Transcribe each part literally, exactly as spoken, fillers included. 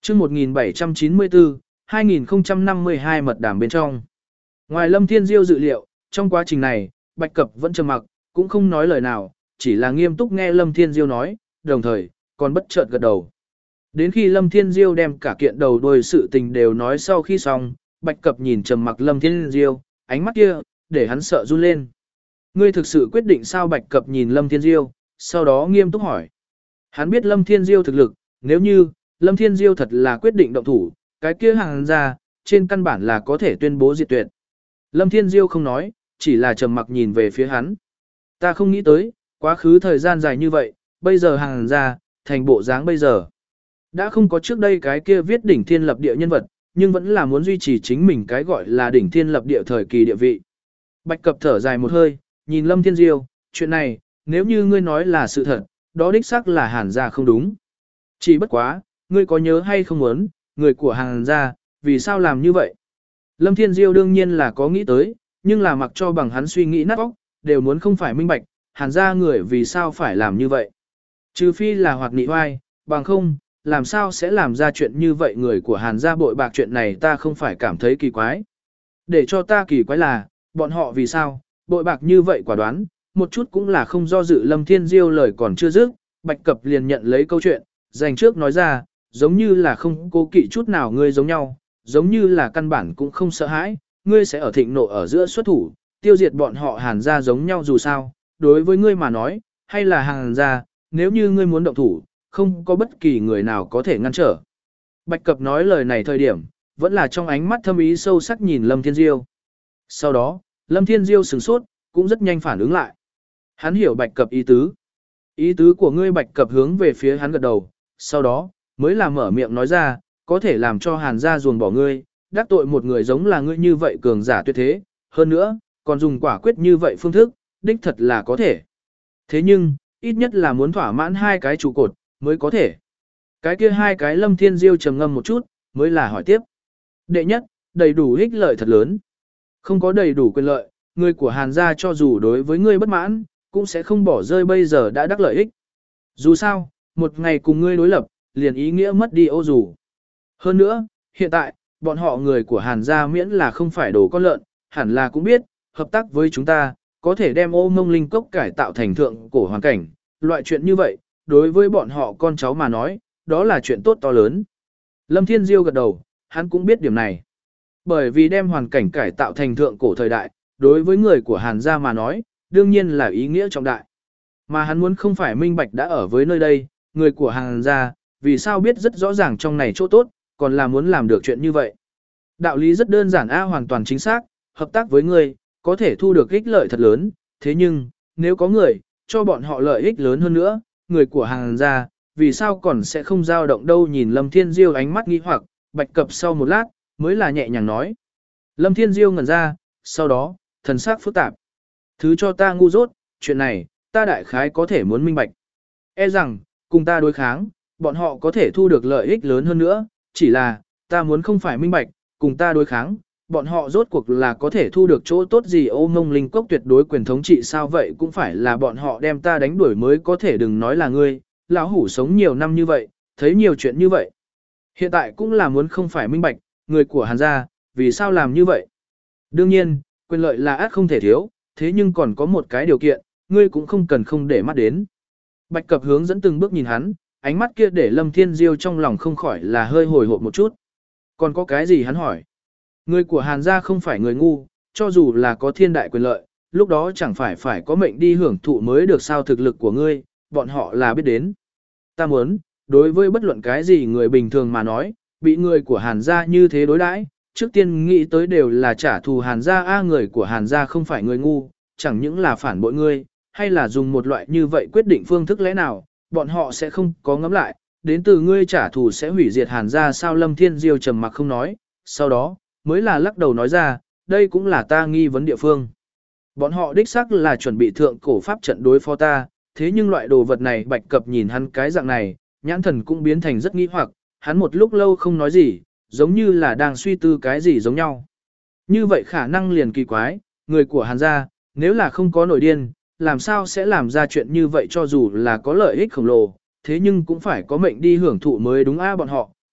chương một nghìn bảy trăm chín mươi tư, hai nghìn không trăm năm mươi hai mật đàm bên trong. Ngoài Lâm Thiên Diêu dự liệu, trong quá trình này, Bạch Cập vẫn trầm mặc, cũng không nói lời nào, chỉ là nghiêm túc nghe Lâm Thiên Diêu nói, đồng thời, còn bất chợt gật đầu. Đến khi Lâm Thiên Diêu đem cả kiện đầu đuôi sự tình đều nói sau khi xong, Bạch Cập nhìn trầm mặc Lâm Thiên Diêu, ánh mắt kia, để hắn sợ run lên. Ngươi thực sự quyết định sao? Bạch Cập nhìn Lâm Thiên Diêu, sau đó nghiêm túc hỏi. Hắn biết Lâm Thiên Diêu thực lực, nếu như Lâm Thiên Diêu thật là quyết định động thủ, cái kia Hàn gia trên căn bản là có thể tuyên bố diệt tuyệt. Lâm Thiên Diêu không nói, chỉ là trầm mặc nhìn về phía hắn. Ta không nghĩ tới, quá khứ thời gian dài như vậy, bây giờ Hàn gia thành bộ dáng bây giờ. Đã không có trước đây cái kia viết đỉnh thiên lập địa nhân vật, nhưng vẫn là muốn duy trì chính mình cái gọi là đỉnh thiên lập địa thời kỳ địa vị. Bạch Cập thở dài một hơi, nhìn Lâm Thiên Diêu, chuyện này, nếu như ngươi nói là sự thật, đó đích xác là Hàn gia không đúng. Chỉ bất quá, ngươi có nhớ hay không muốn, người của Hàn gia, vì sao làm như vậy? Lâm Thiên Diêu đương nhiên là có nghĩ tới, nhưng là mặc cho bằng hắn suy nghĩ nát óc, đều muốn không phải minh bạch, Hàn gia người vì sao phải làm như vậy. Trừ phi là hoạt nị oai, bằng không, làm sao sẽ làm ra chuyện như vậy. Người của Hàn gia bội bạc chuyện này ta không phải cảm thấy kỳ quái. Để cho ta kỳ quái là, bọn họ vì sao, bội bạc như vậy quả đoán, một chút cũng là không do dự. Lâm Thiên Diêu lời còn chưa dứt, Bạch Cập liền nhận lấy câu chuyện, dành trước nói ra, giống như là không cố kỵ chút nào. Ngươi giống nhau, giống như là căn bản cũng không sợ hãi, ngươi sẽ ở thịnh nộ ở giữa xuất thủ, tiêu diệt bọn họ Hàn gia giống nhau. Dù sao, đối với ngươi mà nói, hay là Hàn gia, nếu như ngươi muốn động thủ, không có bất kỳ người nào có thể ngăn trở. Bạch Cập nói lời này thời điểm, vẫn là trong ánh mắt thâm ý sâu sắc nhìn Lâm Thiên Diêu. Sau đó, Lâm Thiên Diêu sửng sốt, cũng rất nhanh phản ứng lại. Hắn hiểu Bạch Cập ý tứ. Ý tứ của ngươi? Bạch Cập hướng về phía hắn gật đầu, sau đó, mới là mở miệng nói ra, có thể làm cho Hàn gia ruồng bỏ ngươi, đắc tội một người giống là ngươi như vậy cường giả tuyệt thế, hơn nữa, còn dùng quả quyết như vậy phương thức, đích thật là có thể. Thế nhưng, ít nhất là muốn thỏa mãn hai cái trụ cột, mới có thể. Cái kia hai cái? Lâm Thiên Diêu trầm ngâm một chút, mới là hỏi tiếp. Đệ nhất, đầy đủ ích lợi thật lớn. Không có đầy đủ quyền lợi, người của Hàn gia cho dù đối với ngươi bất mãn, cũng sẽ không bỏ rơi bây giờ đã đắc lợi ích. Dù sao, một ngày cùng ngươi đối lập, liền ý nghĩa mất đi ô dù. Hơn nữa, hiện tại, bọn họ người của Hàn gia miễn là không phải đồ con lợn, hẳn là cũng biết, hợp tác với chúng ta, có thể đem ô mông linh cốc cải tạo thành thượng cổ hoàn cảnh. Loại chuyện như vậy, đối với bọn họ con cháu mà nói, đó là chuyện tốt to lớn. Lâm Thiên Diêu gật đầu, hắn cũng biết điểm này. Bởi vì đem hoàn cảnh cải tạo thành thượng cổ thời đại, đối với người của Hàn gia mà nói, đương nhiên là ý nghĩa trọng đại. Mà hắn muốn không phải minh bạch đã ở với nơi đây, người của Hàn gia, vì sao biết rất rõ ràng trong này chỗ tốt, còn là muốn làm được chuyện như vậy. Đạo lý rất đơn giản a, hoàn toàn chính xác, hợp tác với người, có thể thu được ích lợi thật lớn, thế nhưng, nếu có người, cho bọn họ lợi ích lớn hơn nữa, người của Hàn gia, vì sao còn sẽ không dao động đâu? Nhìn Lâm Thiên Diêu ánh mắt nghi hoặc, Bạch Cập sau một lát, mới là nhẹ nhàng nói. Lâm Thiên Diêu ngẩn ra, sau đó, thần sắc phức tạp. Thứ cho ta ngu dốt, chuyện này, ta đại khái có thể muốn minh bạch. E rằng, cùng ta đối kháng, bọn họ có thể thu được lợi ích lớn hơn nữa, chỉ là, ta muốn không phải minh bạch, cùng ta đối kháng, bọn họ rốt cuộc là có thể thu được chỗ tốt gì? Ô mông linh cốc tuyệt đối quyền thống trị sao? Vậy cũng phải là bọn họ đem ta đánh đuổi mới có thể. Đừng nói là ngươi, lão hủ sống nhiều năm như vậy, thấy nhiều chuyện như vậy. Hiện tại cũng là muốn không phải minh bạch, người của Hàn gia, vì sao làm như vậy? Đương nhiên, quyền lợi là át không thể thiếu, thế nhưng còn có một cái điều kiện, ngươi cũng không cần không để mắt đến. Bạch Cập hướng dẫn từng bước nhìn hắn, ánh mắt kia để Lâm Thiên Diêu trong lòng không khỏi là hơi hồi hộp một chút. Còn có cái gì? Hắn hỏi. Người của Hàn gia không phải người ngu, cho dù là có thiên đại quyền lợi, lúc đó chẳng phải phải có mệnh đi hưởng thụ mới được sao? Thực lực của ngươi, bọn họ là biết đến. Ta muốn, đối với bất luận cái gì người bình thường mà nói, bị người của Hàn gia như thế đối đãi, trước tiên nghĩ tới đều là trả thù Hàn gia. A, người của Hàn gia không phải người ngu, chẳng những là phản bội ngươi, hay là dùng một loại như vậy quyết định phương thức lẽ nào, bọn họ sẽ không có ngẫm lại, đến từ ngươi trả thù sẽ hủy diệt Hàn gia sao? Lâm Thiên Diêu trầm mặc không nói, sau đó, mới là lắc đầu nói ra, đây cũng là ta nghi vấn địa phương. Bọn họ đích xác là chuẩn bị thượng cổ pháp trận đối phó ta, thế nhưng loại đồ vật này? Bạch Cập nhìn hắn cái dạng này, nhãn thần cũng biến thành rất nghi hoặc, hắn một lúc lâu không nói gì, giống như là đang suy tư cái gì giống nhau. Như vậy khả năng liền kỳ quái, người của Hàn gia, nếu là không có nổi điên, làm sao sẽ làm ra chuyện như vậy? Cho dù là có lợi ích khổng lồ, thế nhưng cũng phải có mệnh đi hưởng thụ mới đúng a. Bọn họ,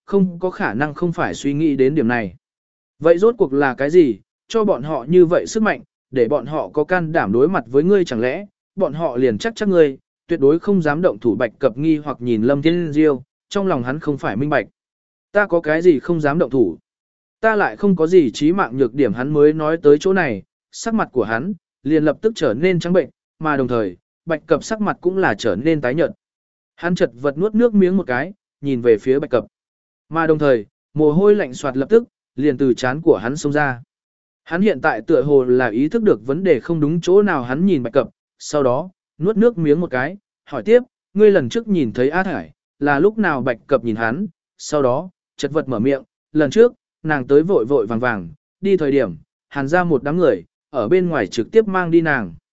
không có khả năng không phải suy nghĩ đến điểm này. Vậy rốt cuộc là cái gì, cho bọn họ như vậy sức mạnh, để bọn họ có can đảm đối mặt với ngươi chẳng lẽ, bọn họ liền chắc chắc ngươi, tuyệt đối không dám động thủ Bạch Cập nghi hoặc nhìn Lâm Thiên Diêu, trong lòng hắn không phải minh bạch. Ta có cái gì không dám động thủ? Ta lại không có gì chí mạng nhược điểm hắn mới nói tới chỗ này, sắc mặt của hắn, liền lập tức trở nên trắng bệnh, mà đồng thời, Bạch Cập sắc mặt cũng là trở nên tái nhợt. Hắn chật vật nuốt nước miếng một cái, nhìn về phía Bạch Cập. Mà đồng thời, mồ hôi lạnh xoạt lập tức, liền từ trán của hắn xông ra. Hắn hiện tại tựa hồ là ý thức được vấn đề không đúng chỗ nào hắn nhìn Bạch Cập, sau đó, nuốt nước miếng một cái, hỏi tiếp, ngươi lần trước nhìn thấy A Thải, là lúc nào Bạch Cập nhìn hắn, sau đó, chật vật mở miệng, lần trước, nàng tới vội vội vàng vàng, đi thời điểm, hàn ra một đám người, ở bên ngoài trực tiếp mang đi nàng.